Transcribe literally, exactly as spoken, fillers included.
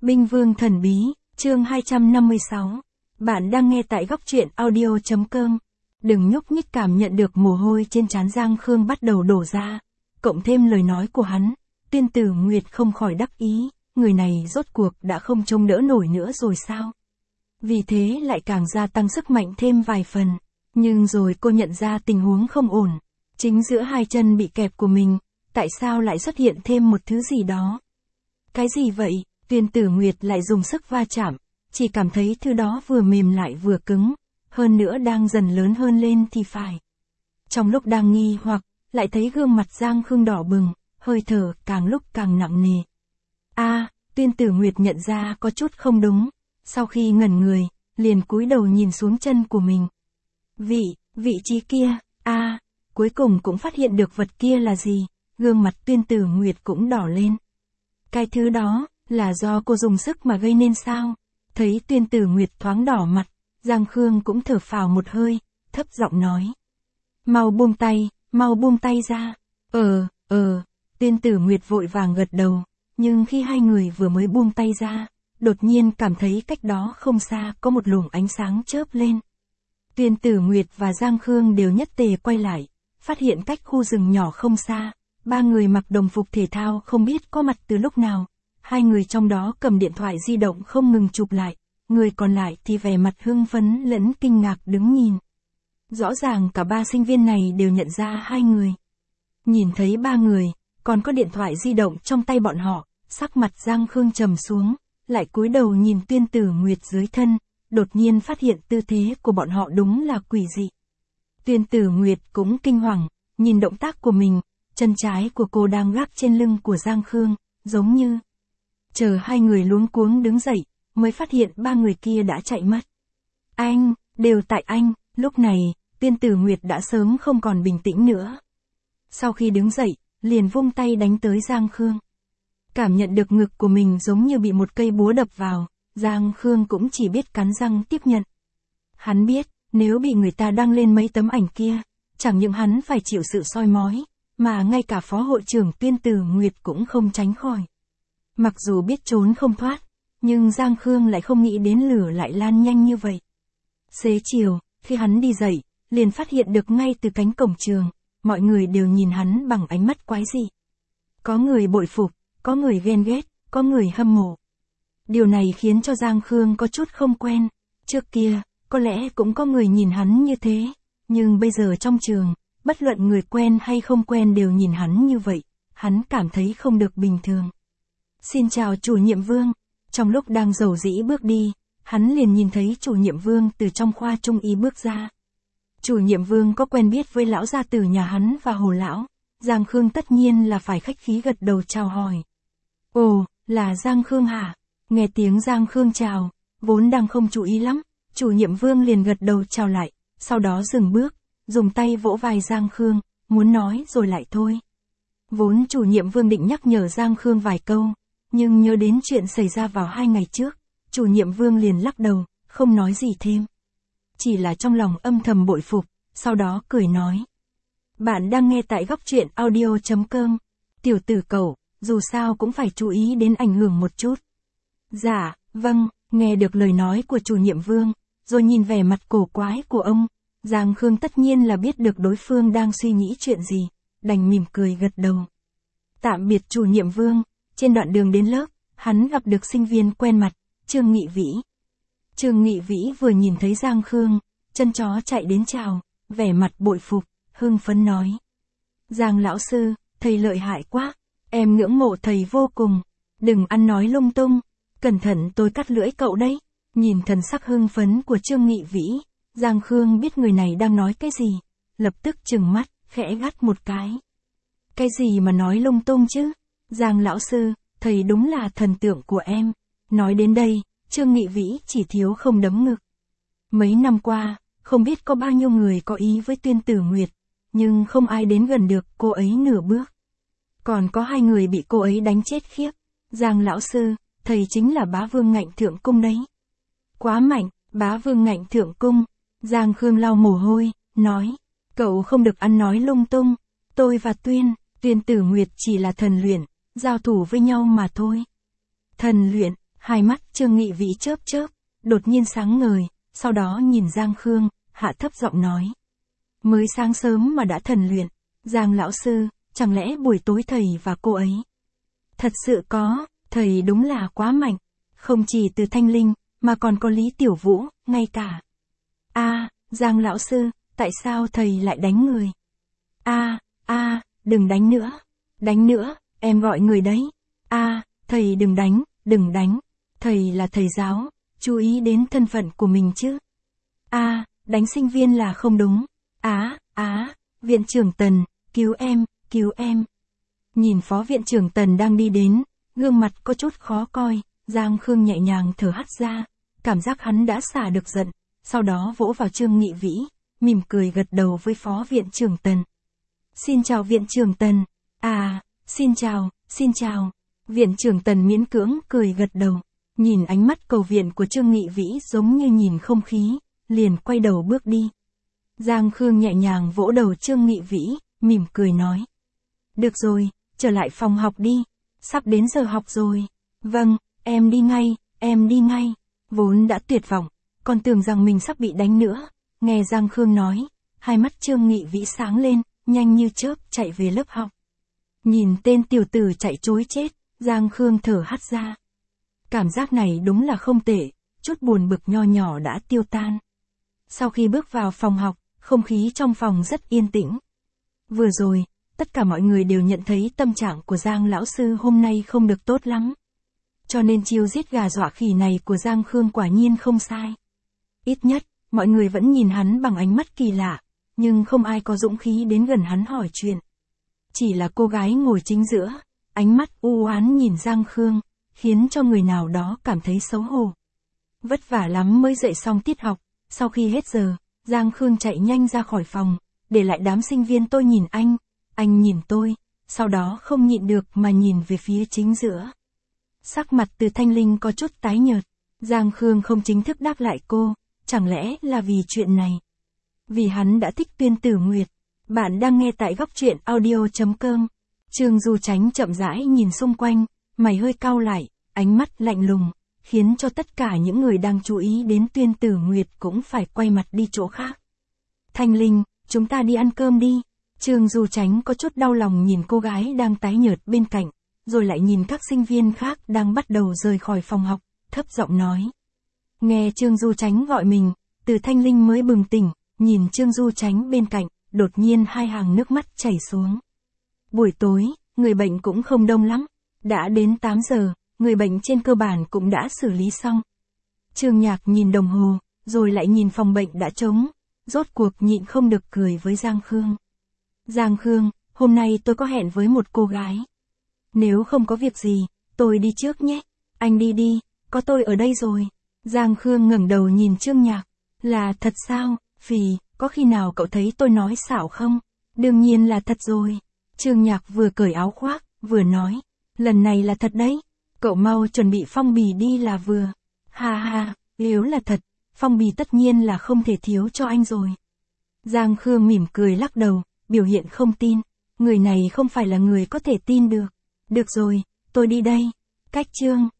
Binh Vương Thần Bí, chương hai trăm năm mươi sáu. Bạn đang nghe tại góc truyện audio chấm com. Đừng nhúc nhích, cảm nhận được mồ hôi trên trán Giang Khương bắt đầu đổ ra. Cộng thêm lời nói của hắn, Tuyên Tử Nguyệt không khỏi đắc ý, người này rốt cuộc đã không trông đỡ nổi nữa rồi sao? Vì thế lại càng gia tăng sức mạnh thêm vài phần. Nhưng rồi cô nhận ra tình huống không ổn. Chính giữa hai chân bị kẹp của mình, tại sao lại xuất hiện thêm một thứ gì đó? Cái gì vậy? Tuyên Tử Nguyệt lại dùng sức va chạm, chỉ cảm thấy thứ đó vừa mềm lại vừa cứng, hơn nữa đang dần lớn hơn lên thì phải. Trong lúc đang nghi hoặc, lại thấy gương mặt Giang Khương đỏ bừng, hơi thở càng lúc càng nặng nề. A, à, Tuyên Tử Nguyệt nhận ra có chút không đúng, sau khi ngẩn người, liền cúi đầu nhìn xuống chân của mình. Vị, vị trí kia, a, à, cuối cùng cũng phát hiện được vật kia là gì, gương mặt Tuyên Tử Nguyệt cũng đỏ lên. Cái thứ đó, là do cô dùng sức mà gây nên sao? Thấy Tuyên Tử Nguyệt thoáng đỏ mặt, Giang Khương cũng thở phào một hơi, thấp giọng nói. Mau buông tay, mau buông tay ra. Ờ, ờ, Tuyên Tử Nguyệt vội vàng gật đầu, nhưng khi hai người vừa mới buông tay ra, đột nhiên cảm thấy cách đó không xa có một luồng ánh sáng chớp lên. Tuyên Tử Nguyệt và Giang Khương đều nhất tề quay lại, phát hiện cách khu rừng nhỏ không xa, ba người mặc đồng phục thể thao không biết có mặt từ lúc nào. Hai người trong đó cầm điện thoại di động không ngừng chụp lại, người còn lại thì vẻ mặt hưng phấn lẫn kinh ngạc đứng nhìn. Rõ ràng cả ba sinh viên này đều nhận ra hai người. Nhìn thấy ba người, còn có điện thoại di động trong tay bọn họ, sắc mặt Giang Khương trầm xuống, lại cúi đầu nhìn Tuyên Tử Nguyệt dưới thân, đột nhiên phát hiện tư thế của bọn họ đúng là quỷ dị. Tuyên Tử Nguyệt cũng kinh hoàng, nhìn động tác của mình, chân trái của cô đang gác trên lưng của Giang Khương, giống như... Chờ hai người luống cuống đứng dậy, mới phát hiện ba người kia đã chạy mất. Anh, đều tại anh, lúc này, Tuyên Tử Nguyệt đã sớm không còn bình tĩnh nữa. Sau khi đứng dậy, liền vung tay đánh tới Giang Khương. Cảm nhận được ngực của mình giống như bị một cây búa đập vào, Giang Khương cũng chỉ biết cắn răng tiếp nhận. Hắn biết, nếu bị người ta đăng lên mấy tấm ảnh kia, chẳng những hắn phải chịu sự soi mói, mà ngay cả phó hội trưởng Tuyên Tử Nguyệt cũng không tránh khỏi. Mặc dù biết trốn không thoát, nhưng Giang Khương lại không nghĩ đến lửa lại lan nhanh như vậy. Xế chiều, khi hắn đi dậy, liền phát hiện được ngay từ cánh cổng trường, mọi người đều nhìn hắn bằng ánh mắt quái dị. Có người bội phục, có người ghen ghét, có người hâm mộ. Điều này khiến cho Giang Khương có chút không quen. Trước kia, có lẽ cũng có người nhìn hắn như thế, nhưng bây giờ trong trường, bất luận người quen hay không quen đều nhìn hắn như vậy, hắn cảm thấy không được bình thường. Xin chào chủ nhiệm Vương. Trong lúc đang rầu rĩ bước đi, hắn liền nhìn thấy chủ nhiệm Vương từ trong khoa trung y bước ra. Chủ nhiệm Vương có quen biết với lão gia tử nhà hắn và Hồ lão, Giang Khương tất nhiên là phải khách khí gật đầu chào hỏi. Ồ, là Giang Khương hả? Nghe tiếng Giang Khương chào, vốn đang không chú ý lắm, chủ nhiệm Vương liền gật đầu chào lại, sau đó dừng bước, dùng tay vỗ vai Giang Khương, muốn nói rồi lại thôi. Vốn chủ nhiệm Vương định nhắc nhở Giang Khương vài câu, nhưng nhớ đến chuyện xảy ra vào hai ngày trước, chủ nhiệm Vương liền lắc đầu, không nói gì thêm. Chỉ là trong lòng âm thầm bội phục, sau đó cười nói. Bạn đang nghe tại góc truyện audio chấm com. Tiểu tử cậu, dù sao cũng phải chú ý đến ảnh hưởng một chút. Dạ, vâng, nghe được lời nói của chủ nhiệm Vương, rồi nhìn vẻ mặt cổ quái của ông, Giang Khương tất nhiên là biết được đối phương đang suy nghĩ chuyện gì, đành mỉm cười gật đầu. Tạm biệt chủ nhiệm Vương. Trên đoạn đường đến lớp, hắn gặp được sinh viên quen mặt, Trương Nghị Vĩ. Trương Nghị Vĩ vừa nhìn thấy Giang Khương, chân chó chạy đến chào, vẻ mặt bội phục, hưng phấn nói. Giang lão sư, thầy lợi hại quá, em ngưỡng mộ thầy vô cùng, đừng ăn nói lung tung, cẩn thận tôi cắt lưỡi cậu đấy. Nhìn thần sắc hưng phấn của Trương Nghị Vĩ, Giang Khương biết người này đang nói cái gì, lập tức trừng mắt, khẽ gắt một cái. Cái gì mà nói lung tung chứ? Giang lão sư, thầy đúng là thần tượng của em. Nói đến đây, Trương Nghị Vĩ chỉ thiếu không đấm ngực. Mấy năm qua, không biết có bao nhiêu người có ý với Tuyên Tử Nguyệt, nhưng không ai đến gần được cô ấy nửa bước. Còn có hai người bị cô ấy đánh chết khiếp. Giang lão sư, thầy chính là bá vương ngạnh thượng cung đấy. Quá mạnh, bá vương ngạnh thượng cung. Giang Khương lau mồ hôi, nói, cậu không được ăn nói lung tung. Tôi và Tuyên, Tuyên Tử Nguyệt chỉ là thần luyện, giao thủ với nhau mà thôi. Thần luyện, Hai mắt Trương Nghị Vĩ chớp chớp, đột nhiên sáng ngời, sau đó nhìn Giang Khương, hạ thấp giọng nói. Mới sáng sớm mà đã thần luyện, Giang lão sư, chẳng lẽ buổi tối thầy và cô ấy? Thật sự có, thầy đúng là quá mạnh, không chỉ từ Thanh Linh, mà còn có Lý Tiểu Vũ, ngay cả. A, Giang lão sư, tại sao thầy lại đánh người? A, a, đừng đánh nữa, đánh nữa, em gọi người đấy. A, thầy đừng đánh, đừng đánh, thầy là thầy giáo, chú ý đến thân phận của mình chứ. A, đánh sinh viên là không đúng. Á, á, viện trưởng Tần, cứu em, cứu em. Nhìn phó viện trưởng Tần đang đi đến, gương mặt có chút khó coi, Giang Khương nhẹ nhàng thở hắt ra, cảm giác hắn đã xả được giận, sau đó vỗ vào Trương Nghị Vĩ, mỉm cười gật đầu với phó viện trưởng Tần. Xin chào viện trưởng Tần. À, xin chào, xin chào. Viện trưởng Tần miễn cưỡng cười gật đầu, nhìn ánh mắt cầu viện của Trương Nghị Vĩ giống như nhìn không khí, liền quay đầu bước đi. Giang Khương nhẹ nhàng vỗ đầu Trương Nghị Vĩ, mỉm cười nói. Được rồi, trở lại phòng học đi, sắp đến giờ học rồi. Vâng, em đi ngay, em đi ngay. Vốn đã tuyệt vọng, còn tưởng rằng mình sắp bị đánh nữa. Nghe Giang Khương nói, hai mắt Trương Nghị Vĩ sáng lên, nhanh như chớp chạy về lớp học. Nhìn tên tiểu tử chạy trối chết, Giang Khương thở hắt ra. Cảm giác này đúng là không tệ, chút buồn bực nho nhỏ đã tiêu tan. Sau khi bước vào phòng học, không khí trong phòng rất yên tĩnh. Vừa rồi, tất cả mọi người đều nhận thấy tâm trạng của Giang lão sư hôm nay không được tốt lắm. Cho nên chiêu giết gà dọa khỉ này của Giang Khương quả nhiên không sai. Ít nhất, mọi người vẫn nhìn hắn bằng ánh mắt kỳ lạ, nhưng không ai có dũng khí đến gần hắn hỏi chuyện. Chỉ là cô gái ngồi chính giữa, ánh mắt u oán nhìn Giang Khương, khiến cho người nào đó cảm thấy xấu hổ. Vất vả lắm mới dậy xong tiết học, sau khi hết giờ, Giang Khương chạy nhanh ra khỏi phòng, để lại đám sinh viên tôi nhìn anh, anh nhìn tôi, sau đó không nhịn được mà nhìn về phía chính giữa. Sắc mặt Từ Thanh Linh có chút tái nhợt, Giang Khương không chính thức đáp lại cô, chẳng lẽ là vì chuyện này? Vì hắn đã thích Tuyên Tử Nguyệt. Bạn đang nghe tại góc truyện audio chấm com. Trương Du Chánh chậm rãi nhìn xung quanh, mày hơi cau lại, ánh mắt lạnh lùng, khiến cho tất cả những người đang chú ý đến Tuyên Tử Nguyệt cũng phải quay mặt đi chỗ khác. Thanh Linh, chúng ta đi ăn cơm đi. Trương Du Chánh có chút đau lòng nhìn cô gái đang tái nhợt bên cạnh, rồi lại nhìn các sinh viên khác đang bắt đầu rời khỏi phòng học, thấp giọng nói. Nghe Trương Du Chánh gọi mình, Từ Thanh Linh mới bừng tỉnh, nhìn Trương Du Chánh bên cạnh, đột nhiên hai hàng nước mắt chảy xuống. Buổi tối, người bệnh cũng không đông lắm, đã đến tám giờ, người bệnh trên cơ bản cũng đã xử lý xong. Trương Nhạc nhìn đồng hồ, rồi lại nhìn phòng bệnh đã trống, rốt cuộc nhịn không được cười với Giang Khương. Giang Khương, hôm nay tôi có hẹn với một cô gái. Nếu không có việc gì, tôi đi trước nhé. Anh đi đi, có tôi ở đây rồi. Giang Khương ngẩng đầu nhìn Trương Nhạc. Là thật sao, Phì, có khi nào cậu thấy tôi nói xảo không? Đương nhiên là thật rồi. Trương Nhạc vừa cởi áo khoác, vừa nói. Lần này là thật đấy. Cậu mau chuẩn bị phong bì đi là vừa. Ha ha, nếu là thật, phong bì tất nhiên là không thể thiếu cho anh rồi. Giang Khương mỉm cười lắc đầu, biểu hiện không tin. Người này không phải là người có thể tin được. Được rồi, tôi đi đây. Cách Trương